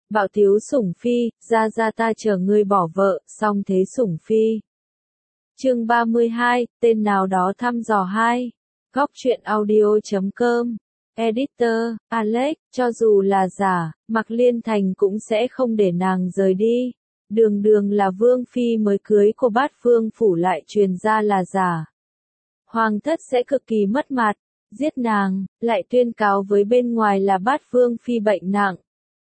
Bạo thiếu sủng phi, ra ta chờ ngươi bỏ vợ, xong thế sủng phi. Chương 32, tên nào đó thăm dò 2. Góc truyện audio.com. Editor, Alex, cho dù là giả, Mạc Liên Thành cũng sẽ không để nàng rời đi. Đường đường là vương phi mới cưới của Bát Vương phủ lại truyền ra là giả. Hoàng thất sẽ cực kỳ mất mặt, giết nàng, lại tuyên cáo với bên ngoài là Bát Vương phi bệnh nặng.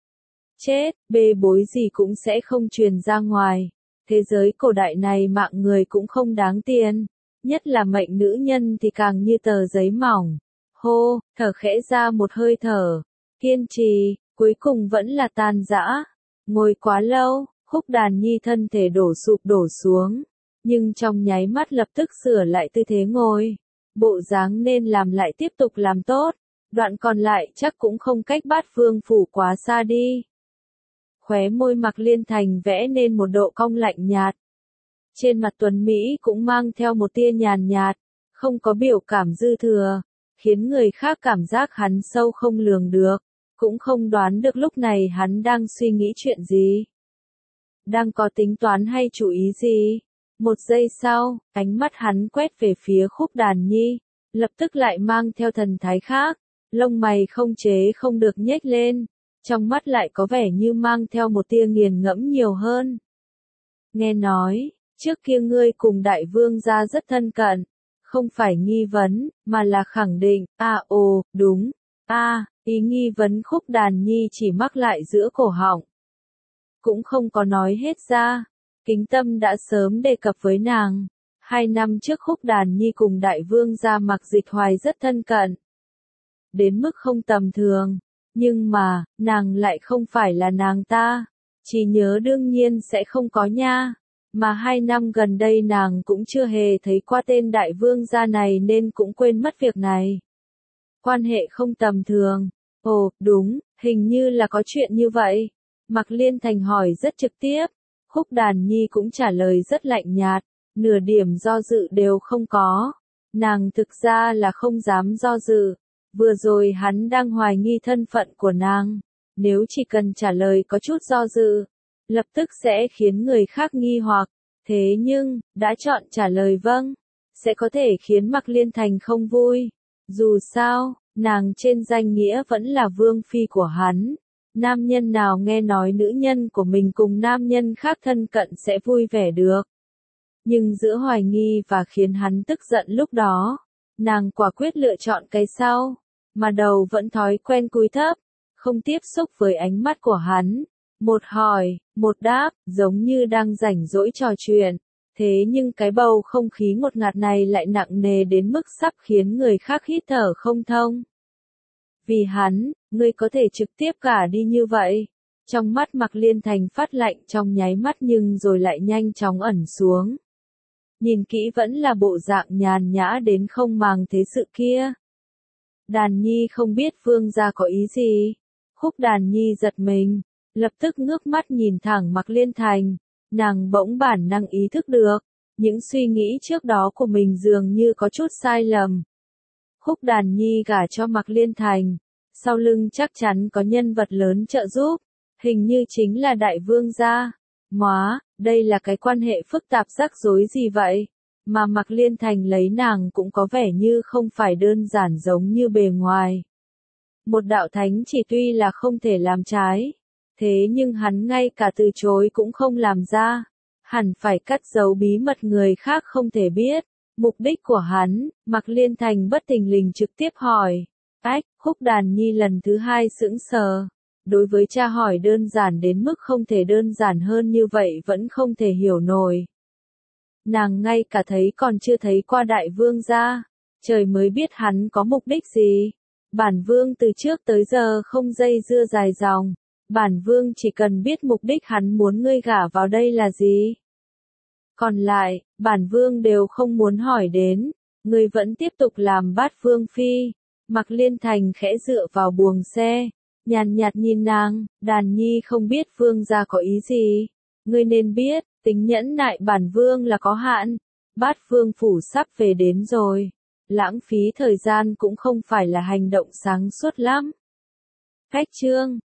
Chết, bê bối gì cũng sẽ không truyền ra ngoài. Thế giới cổ đại này mạng người cũng không đáng tiền, nhất là mệnh nữ nhân thì càng như tờ giấy mỏng. Hô, thở khẽ ra một hơi thở, kiên trì, cuối cùng vẫn là tan rã. Ngồi quá lâu, Khúc Đàn Nhi thân thể đổ sụp đổ xuống, nhưng trong nháy mắt lập tức sửa lại tư thế ngồi. Bộ dáng nên làm lại tiếp tục làm tốt, đoạn còn lại chắc cũng không cách Bát Vương phủ quá xa đi. Khóe môi Mạc Liên Thành vẽ nên một độ cong lạnh nhạt. Trên mặt tuấn Mỹ cũng mang theo một tia nhàn nhạt, không có biểu cảm dư thừa, khiến người khác cảm giác hắn sâu không lường được, cũng không đoán được lúc này hắn đang suy nghĩ chuyện gì. Đang có tính toán hay chú ý gì? Một giây sau, ánh mắt hắn quét về phía Khúc Đàn Nhi, lập tức lại mang theo thần thái khác, lông mày không chế không được nhếch lên, trong mắt lại có vẻ như mang theo một tia nghiền ngẫm nhiều hơn. Nghe nói, trước kia ngươi cùng đại vương gia rất thân cận, không phải nghi vấn, mà là khẳng định, đúng, ý nghi vấn Khúc Đàn Nhi chỉ mắc lại giữa cổ họng. Cũng không có nói hết ra, Kính Tâm đã sớm đề cập với nàng, 2 năm trước Khúc Đàn Nhi cùng đại vương gia Mạc Dịch Hoài rất thân cận. Đến mức không tầm thường, nhưng mà, nàng lại không phải là nàng ta, chỉ nhớ đương nhiên sẽ không có nha. Mà 2 năm gần đây nàng cũng chưa hề thấy qua tên đại vương gia này nên cũng quên mất việc này. Quan hệ không tầm thường. Ồ, đúng, hình như là có chuyện như vậy. Mạc Liên Thành hỏi rất trực tiếp. Khúc Đàn Nhi cũng trả lời rất lạnh nhạt, nửa điểm do dự đều không có. Nàng thực ra là không dám do dự. Vừa rồi hắn đang hoài nghi thân phận của nàng. Nếu chỉ cần trả lời có chút do dự, lập tức sẽ khiến người khác nghi hoặc. Thế nhưng, đã chọn trả lời vâng, sẽ có thể khiến Mạc Liên Thành không vui. Dù sao, nàng trên danh nghĩa vẫn là vương phi của hắn. Nam nhân nào nghe nói nữ nhân của mình cùng nam nhân khác thân cận sẽ vui vẻ được. Nhưng giữa hoài nghi và khiến hắn tức giận lúc đó, nàng quả quyết lựa chọn cái sau, mà đầu vẫn thói quen cúi thấp, không tiếp xúc với ánh mắt của hắn. Một hỏi, một đáp, giống như đang rảnh rỗi trò chuyện. Thế nhưng cái bầu không khí ngột ngạt này lại nặng nề đến mức sắp khiến người khác hít thở không thông. Vì hắn, ngươi có thể trực tiếp cả đi như vậy. Trong mắt Mạc Liên Thành phát lạnh trong nháy mắt nhưng rồi lại nhanh chóng ẩn xuống. Nhìn kỹ vẫn là bộ dạng nhàn nhã đến không màng thế sự kia. Đàn Nhi không biết vương gia có ý gì. Khúc Đàn Nhi giật mình, lập tức ngước mắt nhìn thẳng Mạc Liên Thành. Nàng bỗng bản năng ý thức được, những suy nghĩ trước đó của mình dường như có chút sai lầm. Khúc Đàn Nhi gả cho Mạc Liên Thành, sau lưng chắc chắn có nhân vật lớn trợ giúp, hình như chính là đại vương gia. Đây là cái quan hệ phức tạp rắc rối gì vậy? Mà Mạc Liên Thành lấy nàng cũng có vẻ như không phải đơn giản giống như bề ngoài. Một đạo thánh chỉ tuy là không thể làm trái, thế nhưng hắn ngay cả từ chối cũng không làm ra. Hẳn phải cất giấu bí mật người khác không thể biết. Mục đích của hắn, Mạc Liên Thành bất thình lình trực tiếp hỏi. Khúc Đàn Nhi lần thứ 2 sững sờ. Đối với cha hỏi đơn giản đến mức không thể đơn giản hơn như vậy vẫn không thể hiểu nổi. Nàng ngay cả thấy còn chưa thấy qua đại vương gia. Trời mới biết hắn có mục đích gì. Bản vương từ trước tới giờ không dây dưa dài dòng. Bản vương chỉ cần biết mục đích hắn muốn ngươi gả vào đây là gì. Còn lại, bản vương đều không muốn hỏi đến. Ngươi vẫn tiếp tục làm Bát Vương phi. Mạc Liên Thành khẽ dựa vào buồng xe, nhàn nhạt nhìn nàng. Đàn Nhi không biết vương gia có ý gì. Ngươi nên biết, tính nhẫn nại bản vương là có hạn. Bát Vương phủ sắp về đến rồi. Lãng phí thời gian cũng không phải là hành động sáng suốt lắm. Khách chương